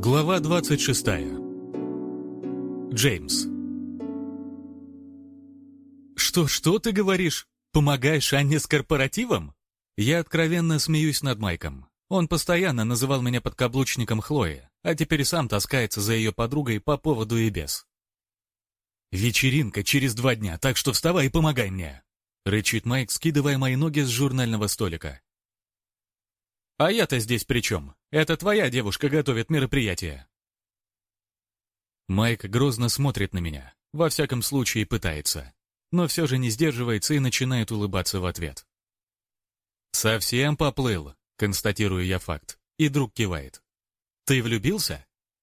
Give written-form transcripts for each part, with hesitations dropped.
Глава 26. Джеймс. Что ты говоришь? Помогаешь Анне с корпоративом? Я откровенно смеюсь над Майком. Он постоянно называл меня подкаблучником Хлои, а теперь сам таскается за ее подругой по поводу и без. «Вечеринка через 2 дня, так что вставай и помогай мне!» — рычит Майк, скидывая мои ноги с журнального столика. «А я-то здесь при чем? Это твоя девушка готовит мероприятие». Майк грозно смотрит на меня, во всяком случае пытается, но все же не сдерживается и начинает улыбаться в ответ. «Совсем поплыл», — констатирую я факт, и друг кивает. «Ты влюбился?»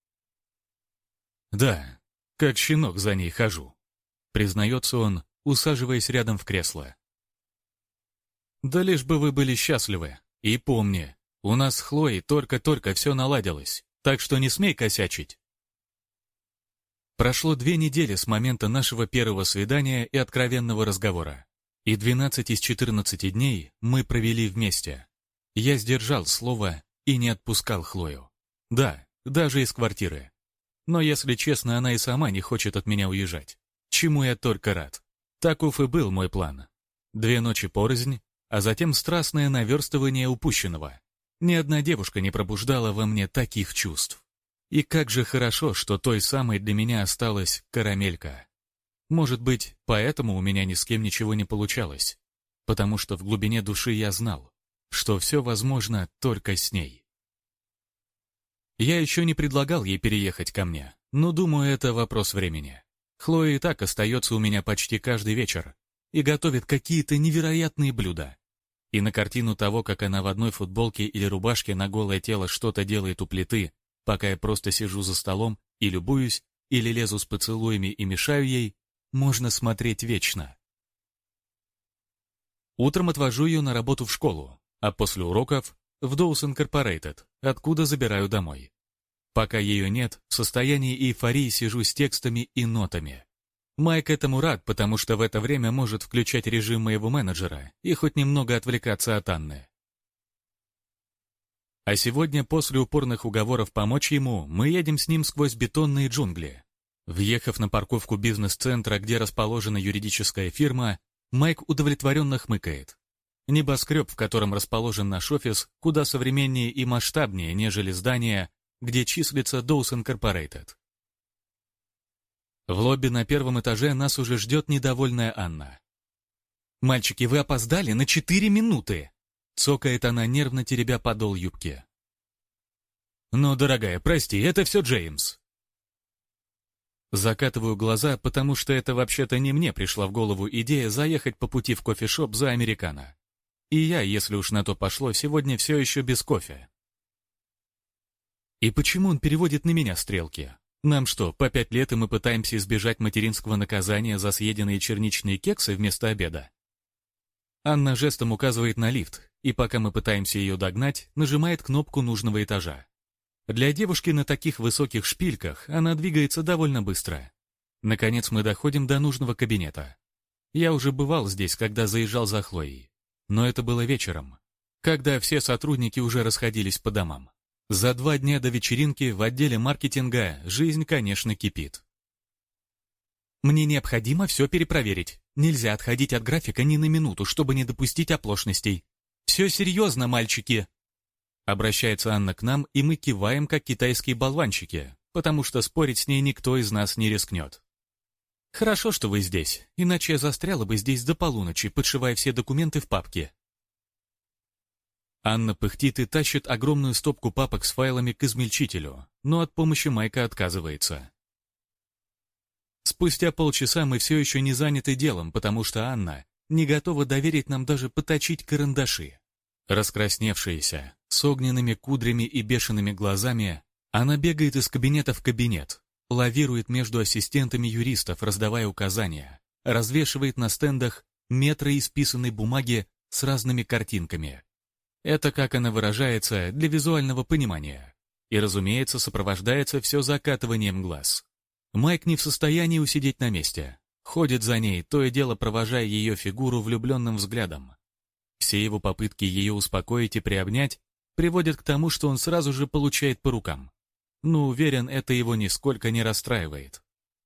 «Да, как щенок за ней хожу», — признается он, усаживаясь рядом в кресло. «Да лишь бы вы были счастливы, и помни, у нас с Хлоей только-только все наладилось, так что не смей косячить». Прошло 2 недели с момента нашего первого свидания и откровенного разговора, и 12 из 14 дней мы провели вместе. Я сдержал слово и не отпускал Хлою. Да, даже из квартиры. Но, если честно, она и сама не хочет от меня уезжать, чему я только рад. Таков и был мой план. 2 ночи порознь, а затем страстное наверстывание упущенного. Ни одна девушка не пробуждала во мне таких чувств. И как же хорошо, что той самой для меня осталась карамелька. Может быть, поэтому у меня ни с кем ничего не получалось. Потому что в глубине души я знал, что все возможно только с ней. Я еще не предлагал ей переехать ко мне, но думаю, это вопрос времени. Хлоя и так остается у меня почти каждый вечер и готовит какие-то невероятные блюда. И на картину того, как она в одной футболке или рубашке на голое тело что-то делает у плиты, пока я просто сижу за столом и любуюсь, или лезу с поцелуями и мешаю ей, можно смотреть вечно. Утром отвожу ее на работу в школу, а после уроков в Dawson Incorporated, откуда забираю домой. Пока ее нет, в состоянии эйфории сижу с текстами и нотами. Майк этому рад, потому что в это время может включать режим моего менеджера и хоть немного отвлекаться от Анны. А сегодня, после упорных уговоров помочь ему, мы едем с ним сквозь бетонные джунгли. Въехав на парковку бизнес-центра, где расположена юридическая фирма, Майк удовлетворенно хмыкает. Небоскреб, в котором расположен наш офис, куда современнее и масштабнее, нежели здание, где числится Dawson Incorporated. В лобби на 1-м этаже нас уже ждет недовольная Анна. «Мальчики, вы опоздали на 4 минуты!» Цокает она, нервно теребя подол юбки. «Ну, дорогая, прости, это все Джеймс». Закатываю глаза, потому что это вообще-то не мне пришла в голову идея заехать по пути в кофешоп за американо. И я, если уж на то пошло, сегодня все еще без кофе. И почему он переводит на меня стрелки? Нам что, по 5 лет и мы пытаемся избежать материнского наказания за съеденные черничные кексы вместо обеда? Анна жестом указывает на лифт, и пока мы пытаемся ее догнать, нажимает кнопку нужного этажа. Для девушки на таких высоких шпильках она двигается довольно быстро. Наконец мы доходим до нужного кабинета. Я уже бывал здесь, когда заезжал за Хлоей. Но это было вечером, когда все сотрудники уже расходились по домам. За 2 дня до вечеринки в отделе маркетинга жизнь, конечно, кипит. «Мне необходимо все перепроверить. Нельзя отходить от графика ни на минуту, чтобы не допустить оплошностей. Все серьезно, мальчики!» Обращается Анна к нам, и мы киваем, как китайские болванчики, потому что спорить с ней никто из нас не рискнет. «Хорошо, что вы здесь, иначе я застряла бы здесь до полуночи, подшивая все документы в папке». Анна пыхтит и тащит огромную стопку папок с файлами к измельчителю, но от помощи Майка отказывается. Спустя полчаса мы все еще не заняты делом, потому что Анна не готова доверить нам даже поточить карандаши. Раскрасневшаяся, с огненными кудрями и бешеными глазами, она бегает из кабинета в кабинет, лавирует между ассистентами юристов, раздавая указания, развешивает на стендах метры исписанной бумаги с разными картинками. Это, как она выражается, для визуального понимания. И, разумеется, сопровождается все закатыванием глаз. Майк не в состоянии усидеть на месте. Ходит за ней, то и дело провожая ее фигуру влюбленным взглядом. Все его попытки ее успокоить и приобнять приводят к тому, что он сразу же получает по рукам. но уверен, это его нисколько не расстраивает.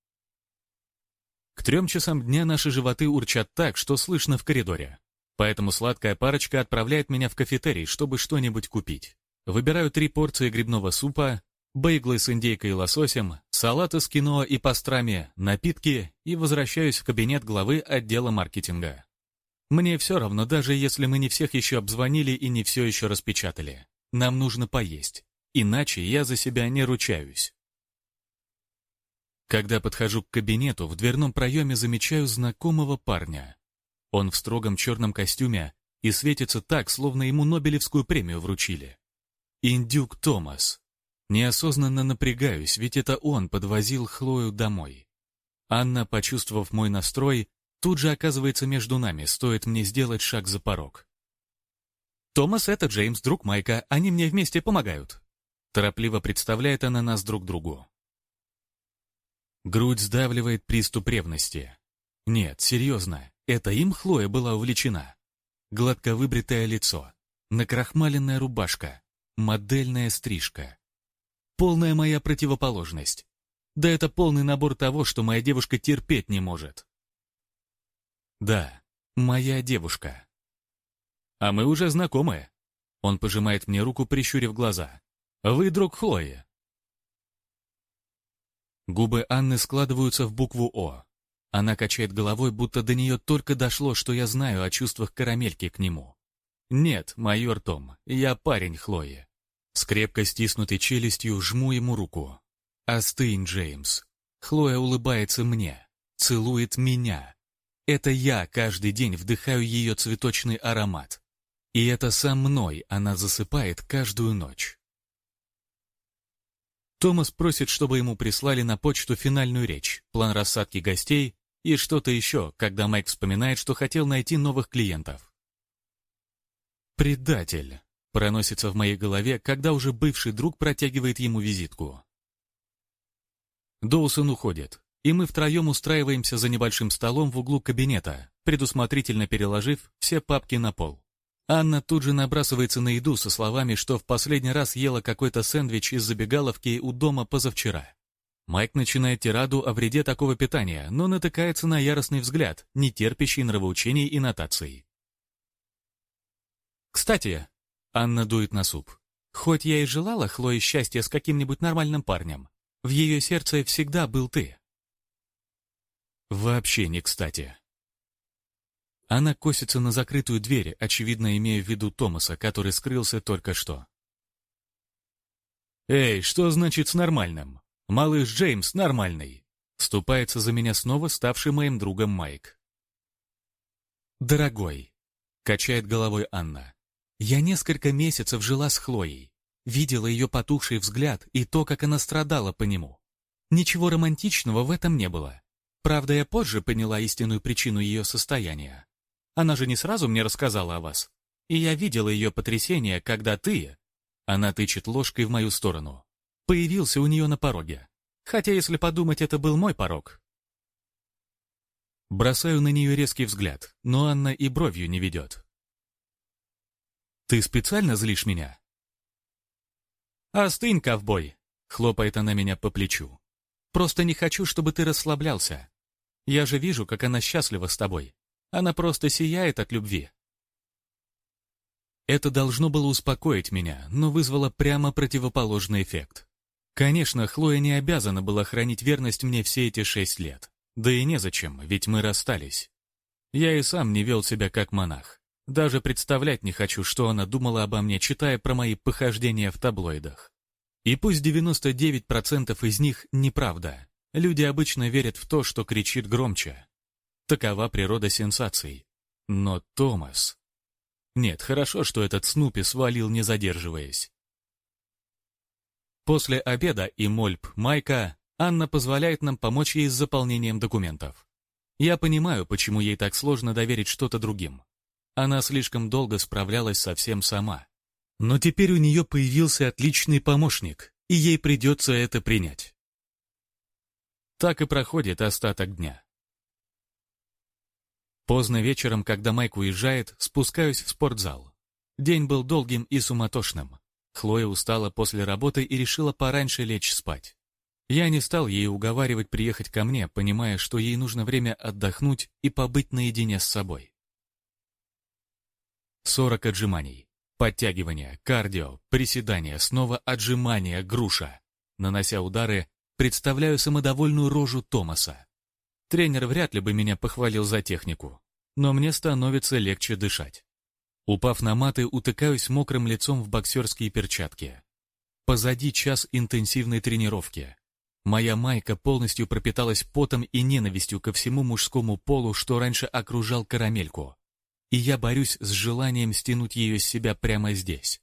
К 3 часам дня наши животы урчат так, что слышно в коридоре. Поэтому сладкая парочка отправляет меня в кафетерий, чтобы что-нибудь купить. Выбираю 3 порции грибного супа, бейглы с индейкой и лососем, салаты с киноа и пастрами, напитки и возвращаюсь в кабинет главы отдела маркетинга. Мне все равно, даже если мы не всех еще обзвонили и не все еще распечатали. Нам нужно поесть, иначе я за себя не ручаюсь. Когда подхожу к кабинету, в дверном проеме замечаю знакомого парня. Он в строгом черном костюме и светится так, словно ему Нобелевскую премию вручили. Индюк Томас. Неосознанно напрягаюсь, ведь это он подвозил Хлою домой. Анна, почувствовав мой настрой, тут же оказывается между нами, стоит мне сделать шаг за порог. «Томас — это Джеймс, друг Майка, они мне вместе помогают», — торопливо представляет она нас друг другу. Грудь сдавливает приступ ревности. Нет, серьезно, это им Хлоя была увлечена. Гладко выбритое лицо, накрахмаленная рубашка, модельная стрижка. Полная моя противоположность. Да это полный набор того, что моя девушка терпеть не может. Да, моя девушка. А мы уже знакомы. Он пожимает мне руку, прищурив глаза. Вы друг Хлои. Губы Анны складываются в букву «О». Она качает головой, будто до нее только дошло, что я знаю о чувствах карамельки к нему. Нет, майор Том, я парень Хлои. С крепко стиснутой челюстью жму ему руку. «Остынь, Джеймс». Хлоя улыбается мне, целует меня. Это я каждый день вдыхаю ее цветочный аромат. И это со мной она засыпает каждую ночь. Томас просит, чтобы ему прислали на почту финальную речь, план рассадки гостей и что-то еще, когда Майк вспоминает, что хотел найти новых клиентов. «Предатель», — проносится в моей голове, когда уже бывший друг протягивает ему визитку. Доусон уходит, и мы втроем устраиваемся за небольшим столом в углу кабинета, предусмотрительно переложив все папки на пол. Анна тут же набрасывается на еду со словами, что в последний раз ела какой-то сэндвич из забегаловки у дома позавчера. Майк начинает тираду о вреде такого питания, но натыкается на яростный взгляд, не терпящий нравоучений и нотаций. «Кстати», — Анна дует на суп, «хоть я и желала Хлое счастья с каким-нибудь нормальным парнем, в ее сердце всегда был ты». Вообще не кстати. Она косится на закрытую дверь, очевидно имея в виду Томаса, который скрылся только что. «Эй, что значит с нормальным? Малыш Джеймс нормальный!» Вступается за меня снова ставший моим другом Майк. «Дорогой», — качает головой Анна, — «я несколько месяцев жила с Хлоей, видела ее потухший взгляд и то, как она страдала по нему. Ничего романтичного в этом не было. Правда, я позже поняла истинную причину ее состояния. Она же не сразу мне рассказала о вас. И я видела ее потрясение, когда ты...» Она тычет ложкой в мою сторону. «Появился у нее на пороге. Хотя, если подумать, это был мой порог». Бросаю на нее резкий взгляд, но Анна и бровью не ведет. «Ты специально злишь меня?» «Остынь, ковбой!» — хлопает она меня по плечу. «Просто не хочу, чтобы ты расслаблялся. Я же вижу, как она счастлива с тобой. Она просто сияет от любви». Это должно было успокоить меня, но вызвало прямо противоположный эффект. Конечно, Хлоя не обязана была хранить верность мне все эти 6 лет. Да и незачем, ведь мы расстались. Я и сам не вел себя как монах. Даже представлять не хочу, что она думала обо мне, читая про мои похождения в таблоидах. И пусть 99% из них неправда. Люди обычно верят в то, что кричит громче. Такова природа сенсаций. Но Томас... Нет, хорошо, что этот Снупи свалил, не задерживаясь. После обеда и мольб Майка Анна позволяет нам помочь ей с заполнением документов. Я понимаю, почему ей так сложно доверить что-то другим. Она слишком долго справлялась со всем сама. Но теперь у нее появился отличный помощник, и ей придется это принять. Так и проходит остаток дня. Поздно вечером, когда Майк уезжает, спускаюсь в спортзал. День был долгим и суматошным. Хлоя устала после работы и решила пораньше лечь спать. Я не стал ей уговаривать приехать ко мне, понимая, что ей нужно время отдохнуть и побыть наедине с собой. 40 отжиманий, подтягивания, кардио, приседания, снова отжимания, груша. Нанося удары, представляю самодовольную рожу Томаса. Тренер вряд ли бы меня похвалил за технику, но мне становится легче дышать. Упав на маты, утыкаюсь мокрым лицом в боксерские перчатки. Позади час интенсивной тренировки. Моя майка полностью пропиталась потом и ненавистью ко всему мужскому полу, что раньше окружал карамельку. И я борюсь с желанием стянуть ее с себя прямо здесь.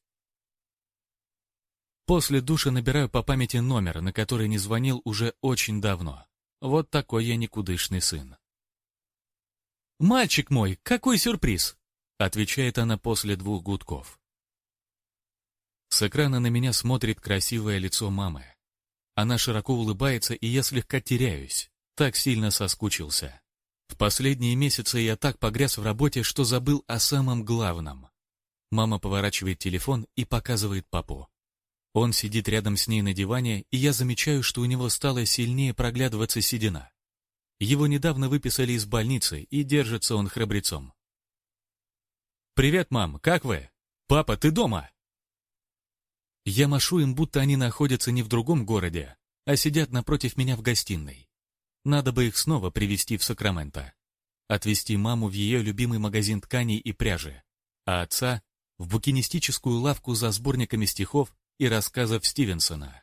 После душа набираю по памяти номер, на который не звонил уже очень давно. Вот такой я никудышный сын. «Мальчик мой, какой сюрприз!» — отвечает она после 2 гудков. С экрана на меня смотрит красивое лицо мамы. Она широко улыбается, и я слегка теряюсь. Так сильно соскучился. В последние месяцы я так погряз в работе, что забыл о самом главном. Мама поворачивает телефон и показывает папу. Он сидит рядом с ней на диване, и я замечаю, что у него стало сильнее проглядываться седина. Его недавно выписали из больницы, и держится он храбрецом. «Привет, мам, как вы? Папа, ты дома?» Я машу им, будто они находятся не в другом городе, а сидят напротив меня в гостиной. Надо бы их снова привезти в Сакраменто. Отвезти маму в ее любимый магазин тканей и пряжи, а отца — в букинистическую лавку за сборниками стихов и рассказов Стивенсона.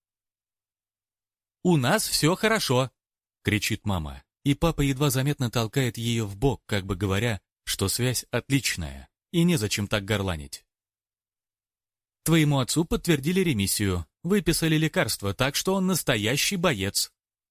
«У нас все хорошо!» — кричит мама, и папа едва заметно толкает ее в бок, как бы говоря, что связь отличная, и незачем так горланить. «Твоему отцу подтвердили ремиссию, выписали лекарства, так что он настоящий боец!»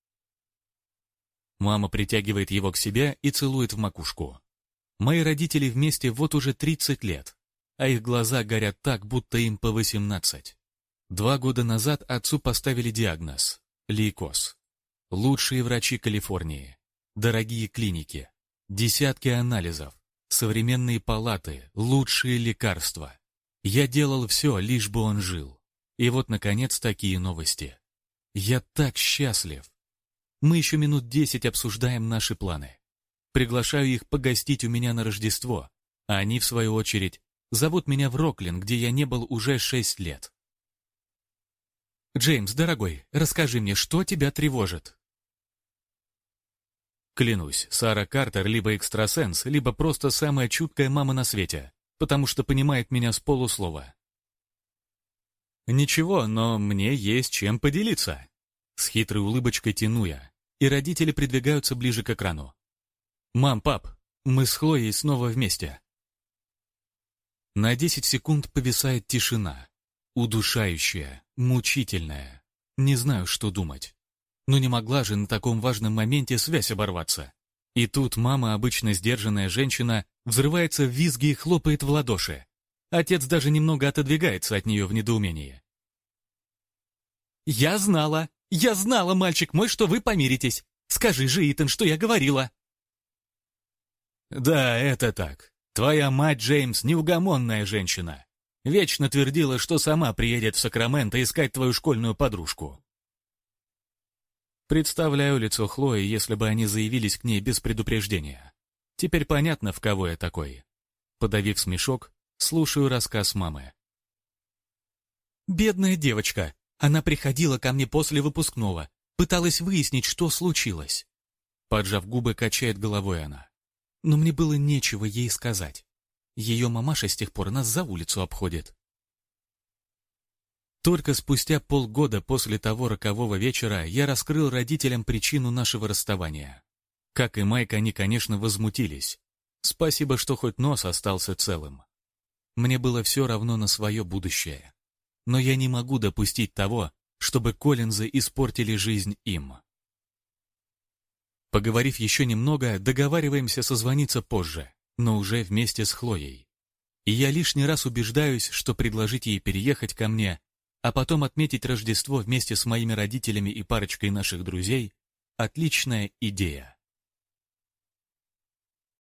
Мама притягивает его к себе и целует в макушку. Мои родители вместе вот уже 30 лет, а их глаза горят так, будто им по 18. 2 года назад отцу поставили диагноз – лейкоз. Лучшие врачи Калифорнии, дорогие клиники, десятки анализов, современные палаты, лучшие лекарства. Я делал все, лишь бы он жил. И вот, наконец, такие новости. Я так счастлив. Мы еще минут 10 обсуждаем наши планы. Приглашаю их погостить у меня на Рождество, а они, в свою очередь, зовут меня в Роклин, где я не был уже 6 лет. «Джеймс, дорогой, расскажи мне, что тебя тревожит?» Клянусь, Сара Картер либо экстрасенс, либо просто самая чуткая мама на свете, потому что понимает меня с полуслова. «Ничего, но мне есть чем поделиться». С хитрой улыбочкой тяну я, и родители придвигаются ближе к экрану. «Мам, пап, мы с Хлоей снова вместе». На 10 секунд повисает тишина. Удушающая, мучительная. Не знаю, что думать. Но не могла же на таком важном моменте связь оборваться. И тут мама, обычно сдержанная женщина, взрывается в визги и хлопает в ладоши. Отец даже немного отодвигается от нее в недоумении. «Я знала, мальчик мой, что вы помиритесь. Скажи же, Итан, что я говорила». «Да, это так. Твоя мать, Джеймс, неугомонная женщина. Вечно твердила, что сама приедет в Сакраменто искать твою школьную подружку». Представляю лицо Хлои, если бы они заявились к ней без предупреждения. Теперь понятно, в кого я такой. Подавив смешок, слушаю рассказ мамы. «Бедная девочка. Она приходила ко мне после выпускного, пыталась выяснить, что случилось». Поджав губы, качает головой она. Но мне было нечего ей сказать. Ее мамаша с тех пор нас за улицу обходит. Только спустя полгода после того рокового вечера я раскрыл родителям причину нашего расставания. Как и Майк, они, конечно, возмутились. Спасибо, что хоть нос остался целым. Мне было все равно на свое будущее. Но я не могу допустить того, чтобы Коллинзы испортили жизнь им. Поговорив еще немного, договариваемся созвониться позже, но уже вместе с Хлоей. И я лишний раз убеждаюсь, что предложить ей переехать ко мне, а потом отметить Рождество вместе с моими родителями и парочкой наших друзей – отличная идея.